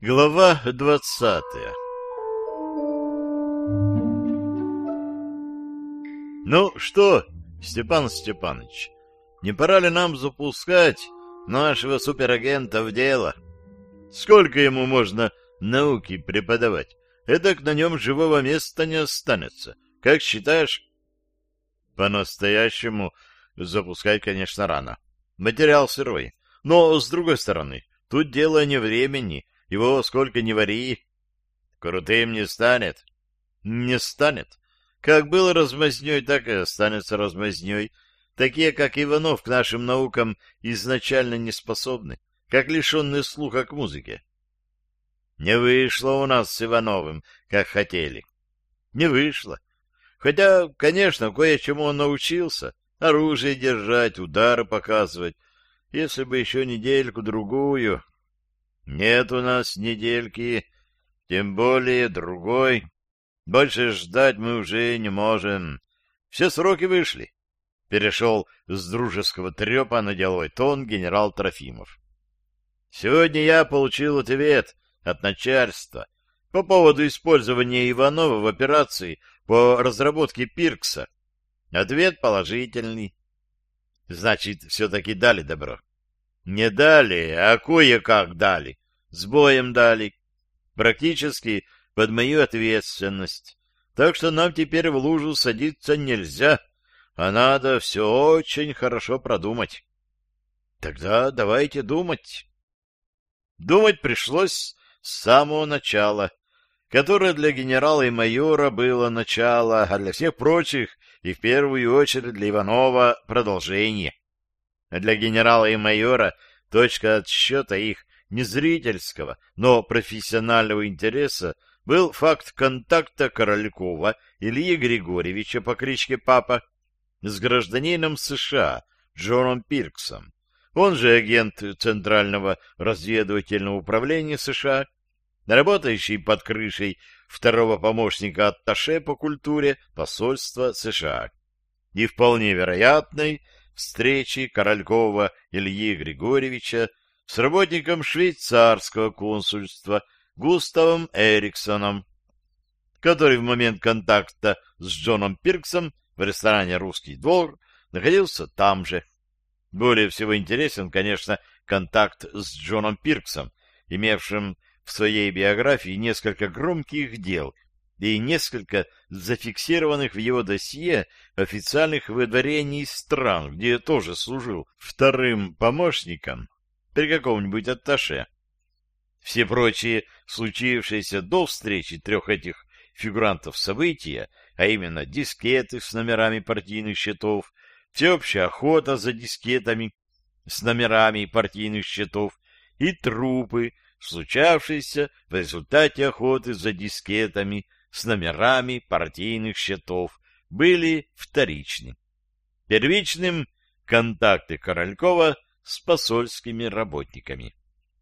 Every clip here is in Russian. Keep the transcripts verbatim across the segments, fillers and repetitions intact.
Глава двадцатая. Ну что, Степан Степанович, не пора ли нам запускать нашего суперагента в дело? Сколько ему можно науки преподавать? Эдак на нем живого места не останется. Как считаешь? По-настоящему запускать, конечно, рано. Материал сырой. Но, с другой стороны, тут дело не времени. Его сколько ни вари. Крутым не станет. Не станет. Как был размазнёй, так и останется размазнёй. Такие, как Иванов, к нашим наукам изначально не способны, как лишенные слуха к музыке. Не вышло у нас с Ивановым, как хотели. Не вышло. Хотя, конечно, кое-чему он научился. Оружие держать, удары показывать. Если бы еще недельку-другую. Нет у нас недельки, тем более другой. Больше ждать мы уже не можем. Все сроки вышли. Перешел с дружеского трепа на деловой тон генерал Трофимов. Сегодня я получил ответ от начальства по поводу использования Иванова в операции по разработке Пиркса. Ответ положительный. Значит, все-таки дали добро. Не дали, а кое-как дали. С боем дали. Практически под мою ответственность. Так что нам теперь в лужу садиться нельзя, а надо все очень хорошо продумать. Тогда давайте думать. Думать пришлось с самого начала, которое для генерала и майора было начало, а для всех прочих и в первую очередь для Иванова продолжение. А для генерала и майора точка отсчета их не зрительского, но профессионального интереса был факт контакта Королькова Ильи Григорьевича по кличке Папа с гражданином США Джоном Пирксом, он же агент Центрального разведывательного управления США, работающий под крышей второго помощника атташе по культуре посольства США, и вполне вероятной встречи Королькова Ильи Григорьевича с работником швейцарского консульства Густавом Эриксоном, который в момент контакта с Джоном Пирксом в ресторане «Русский двор» находился там же. Более всего интересен, конечно, контакт с Джоном Пирксом, имевшим в своей биографии несколько громких дел и несколько зафиксированных в его досье официальных выдворений стран, где тоже служил вторым помощником при каком-нибудь атташе. Все прочие случившиеся до встречи трех этих фигурантов события, а именно дискеты с номерами партийных счетов, всеобщая охота за дискетами с номерами партийных счетов и трупы, случавшиеся в результате охоты за дискетами с номерами партийных счетов, были вторичны. Первичным — контакты Королькова с посольскими работниками.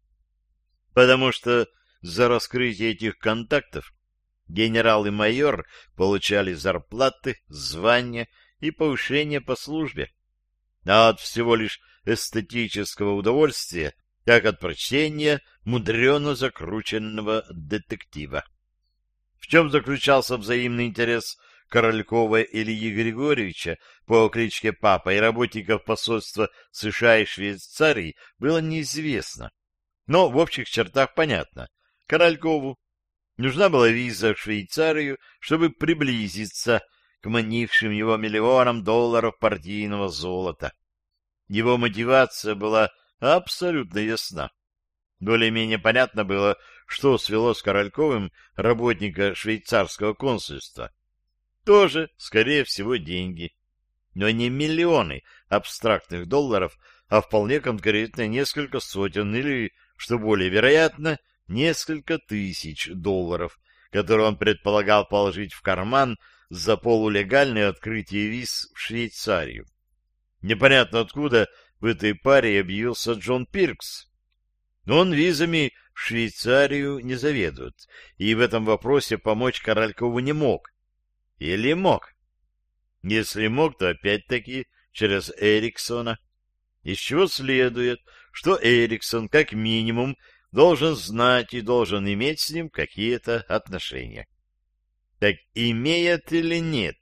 Потому что за раскрытие этих контактов генерал и майор получали зарплаты, звания и повышение по службе, а от всего лишь эстетического удовольствия, как от прочтения мудрено закрученного детектива. В чем заключался взаимный интерес Королькова Ильи Григорьевича по кличке Папа и работников посольства США и Швейцарии, было неизвестно. Но в общих чертах понятно. Королькову нужна была виза в Швейцарию, чтобы приблизиться к манившим его миллионам долларов партийного золота. Его мотивация была абсолютно ясна. Более-менее понятно было, что свело с Корольковым работника швейцарского консульства. Тоже, скорее всего, деньги. Но не миллионы абстрактных долларов, а вполне конкретно несколько сотен или, что более вероятно, несколько тысяч долларов, которые он предполагал положить в карман за полулегальное открытие виз в Швейцарию. Непонятно откуда в этой паре объявился Джон Пиркс. Он визами в Швейцарию не заведует, и в этом вопросе помочь Королькову не мог. Или мог? Если мог, то опять-таки через Эриксона. Из чего следует, что Эриксон, как минимум, должен знать и должен иметь с ним какие-то отношения. Так имеет или нет?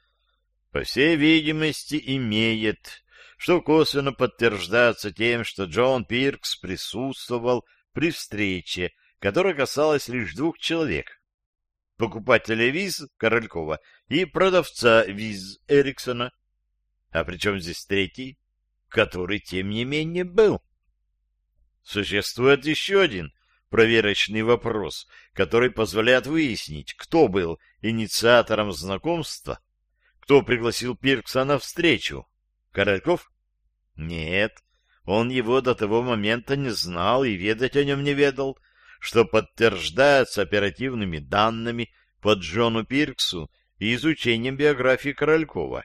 По всей видимости, имеет, что косвенно подтверждается тем, что Джон Пиркс присутствовал при встрече, которая касалась лишь двух человек: покупателя виз Королькова и продавца виз Эриксона. А при чем здесь третий, который, тем не менее, был? Существует еще один проверочный вопрос, который позволяет выяснить, кто был инициатором знакомства, кто пригласил Пиркса на встречу. Корольков? Нет, он его до того момента не знал и ведать о нем не ведал, что подтверждается оперативными данными по Джону Пирксу и изучением биографии Королькова.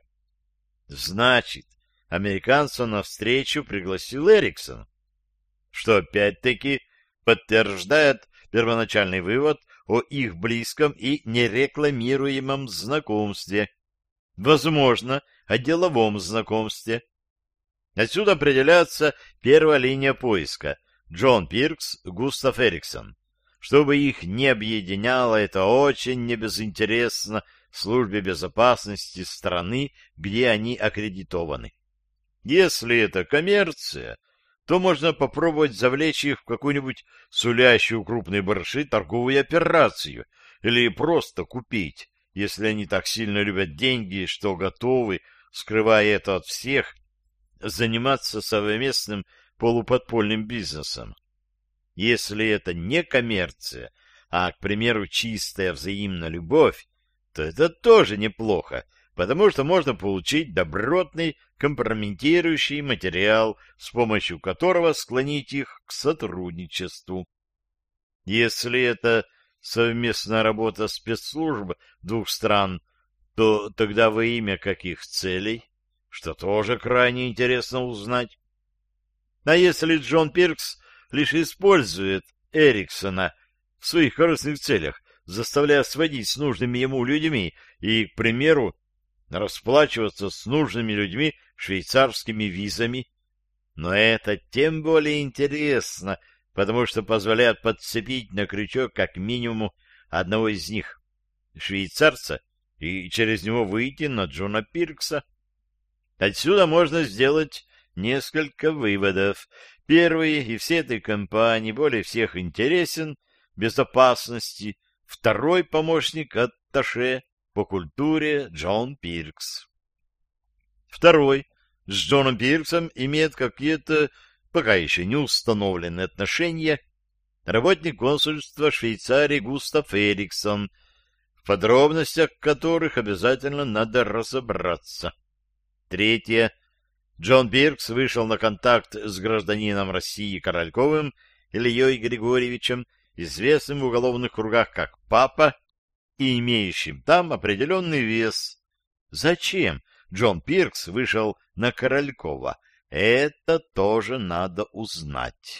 Значит, американца на встречу пригласил Эриксон, что опять-таки подтверждает первоначальный вывод о их близком и нерекламируемом знакомстве, возможно, о деловом знакомстве. Отсюда определяется первая линия поиска — Джон Пиркс, Густав Эриксон. Чтобы их не объединяло, это очень небезынтересно службе безопасности страны, где они аккредитованы. Если это коммерция, то можно попробовать завлечь их в какую-нибудь сулящую крупные барыши торговую операцию или просто купить, если они так сильно любят деньги, что готовы, скрывая это от всех, заниматься совместным полуподпольным бизнесом. Если это не коммерция, а, к примеру, чистая взаимная любовь, то это тоже неплохо, потому что можно получить добротный компрометирующий материал, с помощью которого склонить их к сотрудничеству. Если это совместная работа спецслужб двух стран, то тогда во имя каких целей, что тоже крайне интересно узнать. А если Джон Пиркс лишь использует Эриксона в своих корыстных целях, заставляя сводить с нужными ему людьми и, к примеру, расплачиваться с нужными людьми швейцарскими визами. Но это тем более интересно, потому что позволяет подцепить на крючок как минимум одного из них, швейцарца, и через него выйти на Джона Пиркса. Отсюда можно сделать несколько выводов. Первый, и всей этой компании более всех интересен безопасности, второй помощник атташе по культуре Джон Пиркс. Второй с Джоном Пирксом имеет какие-то пока еще не установленные отношения работник консульства Швейцарии Густав Эриксон, в подробностях которых обязательно надо разобраться. Третье. Джон Пиркс вышел на контакт с гражданином России Корольковым Ильей Григорьевичем, известным в уголовных кругах как Папа, и имеющим там определенный вес. Зачем Джон Пиркс вышел на Королькова? Это тоже надо узнать.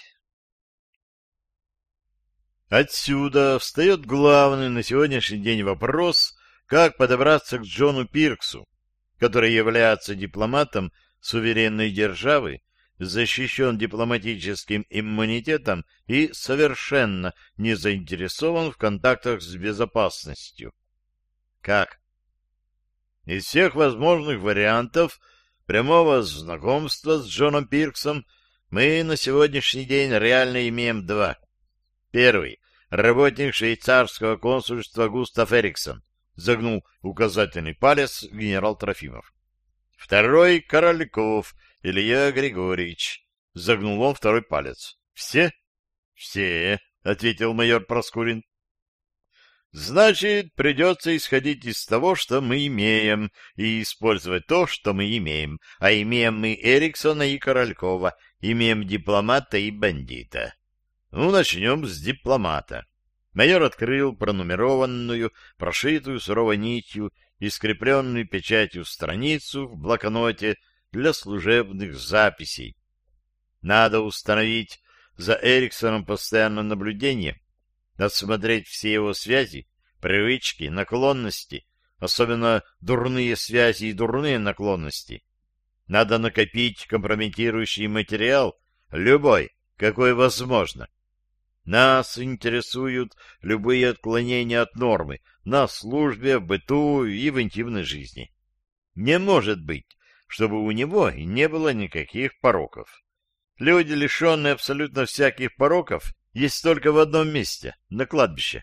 Отсюда встает главный на сегодняшний день вопрос, как подобраться к Джону Пирксу, который является дипломатом суверенной державы, защищен дипломатическим иммунитетом и совершенно не заинтересован в контактах с безопасностью. Как? Из всех возможных вариантов прямого знакомства с Джоном Пирксом мы на сегодняшний день реально имеем два. Первый — работник швейцарского консульства Густав Эриксон, загнул указательный палец генерал Трофимов. Второй — Корольков Илья Григорьевич, загнул он второй палец. Все? Все, ответил майор Проскурин. Значит, придется исходить из того, что мы имеем, и использовать то, что мы имеем. А имеем мы Эриксона и Королькова, имеем дипломата и бандита. Ну, начнем с дипломата. Майор открыл пронумерованную, прошитую суровой нитью и скрепленную печатью страницу в блокноте для служебных записей. Надо установить за Эриксоном постоянное наблюдение, отсмотреть все его связи, привычки, наклонности, особенно дурные связи и дурные наклонности. Надо накопить компрометирующий материал, любой, какой возможно. Нас интересуют любые отклонения от нормы на службе, в быту и в интимной жизни. Не может быть, чтобы у него не было никаких пороков. Люди, лишенные абсолютно всяких пороков, есть только в одном месте — на кладбище.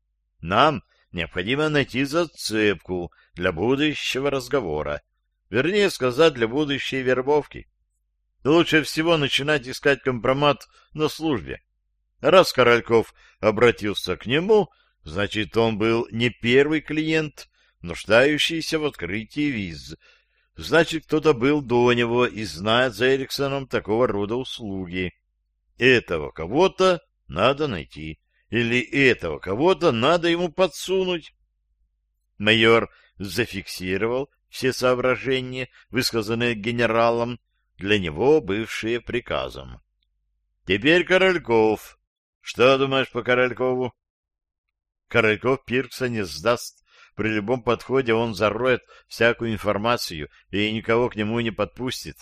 Нам необходимо найти зацепку для будущего разговора, вернее сказать, для будущей вербовки. Лучше всего начинать искать компромат на службе. Раз Корольков обратился к нему, значит, он был не первый клиент, нуждающийся в открытии виз. Значит, кто-то был до него и знает за Эриксоном такого рода услуги. Этого кого-то надо найти, или этого кого-то надо ему подсунуть. Майор зафиксировал все соображения, высказанные генералом, для него бывшие приказом. Теперь Корольков. Что думаешь по Королькову? Корольков Пиркса не сдаст. При любом подходе он зароет всякую информацию и никого к нему не подпустит.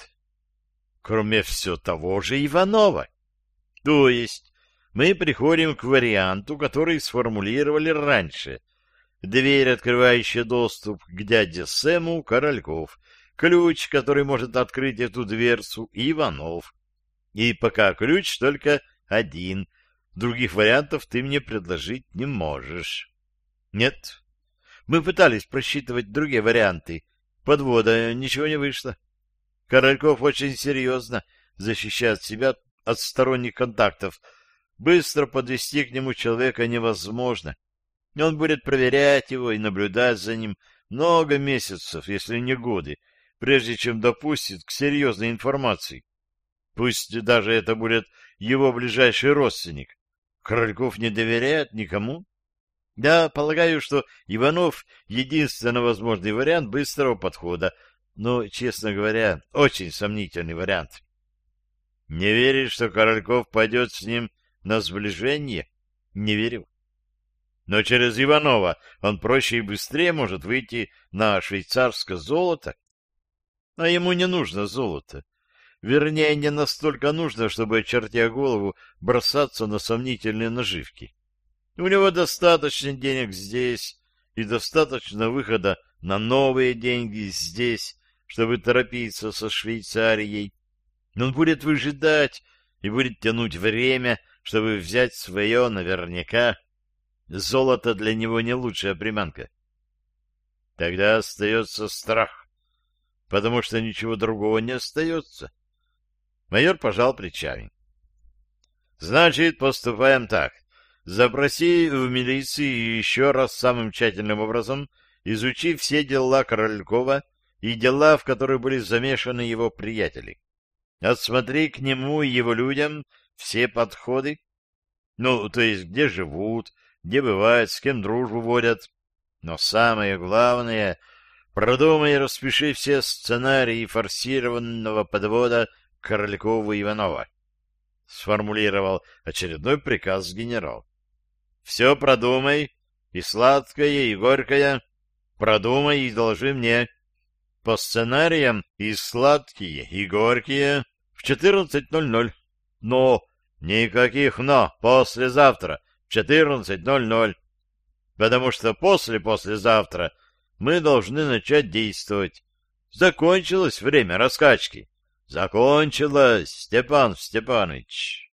Кроме все того же Иванова. То есть мы приходим к варианту, который сформулировали раньше. Дверь, открывающая доступ к дяде Сэму, Корольков. Ключ, который может открыть эту дверцу, Иванов. И пока ключ только один. Других вариантов ты мне предложить не можешь. Нет. Мы пытались просчитывать другие варианты. Подвода, ничего не вышло. Корольков очень серьезно защищает себя от сторонних контактов. Быстро подвести к нему человека невозможно. Он будет проверять его и наблюдать за ним много месяцев, если не годы, прежде чем допустит к серьезной информации. Пусть даже это будет его ближайший родственник. Корольков не доверяет никому. Я полагаю, что Иванов — единственно возможный вариант быстрого подхода, но, честно говоря, очень сомнительный вариант. Не веришь, что Корольков пойдет с ним на сближение? Не верю. Но через Иванова он проще и быстрее может выйти на швейцарское золото. А ему не нужно золото. Вернее, не настолько нужно, чтобы, очертя голову, бросаться на сомнительные наживки. У него достаточно денег здесь и достаточно выхода на новые деньги здесь, чтобы торопиться со Швейцарией. Он будет выжидать и будет тянуть время, чтобы взять свое наверняка. Золото для него не лучшая приманка. Тогда остается страх, потому что ничего другого не остается. Майор пожал плечами. Значит, поступаем так. Запроси в милиции еще раз самым тщательным образом, изучи все дела Королькова и дела, в которых были замешаны его приятели. Отсмотри к нему и его людям все подходы. Ну, то есть, где живут, где бывают, с кем дружбу водят. Но самое главное, продумай и распиши все сценарии форсированного подвода Королькову Иванова. Сформулировал очередной приказ генерал. Все продумай, и сладкое, и горькое. Продумай и доложи мне. По сценариям и сладкие, и горькие в четырнадцать ноль ноль. Но никаких «но» послезавтра в четырнадцать ноль ноль. Потому что после-послезавтра мы должны начать действовать. Закончилось время раскачки. Закончилось, Степан Степаныч.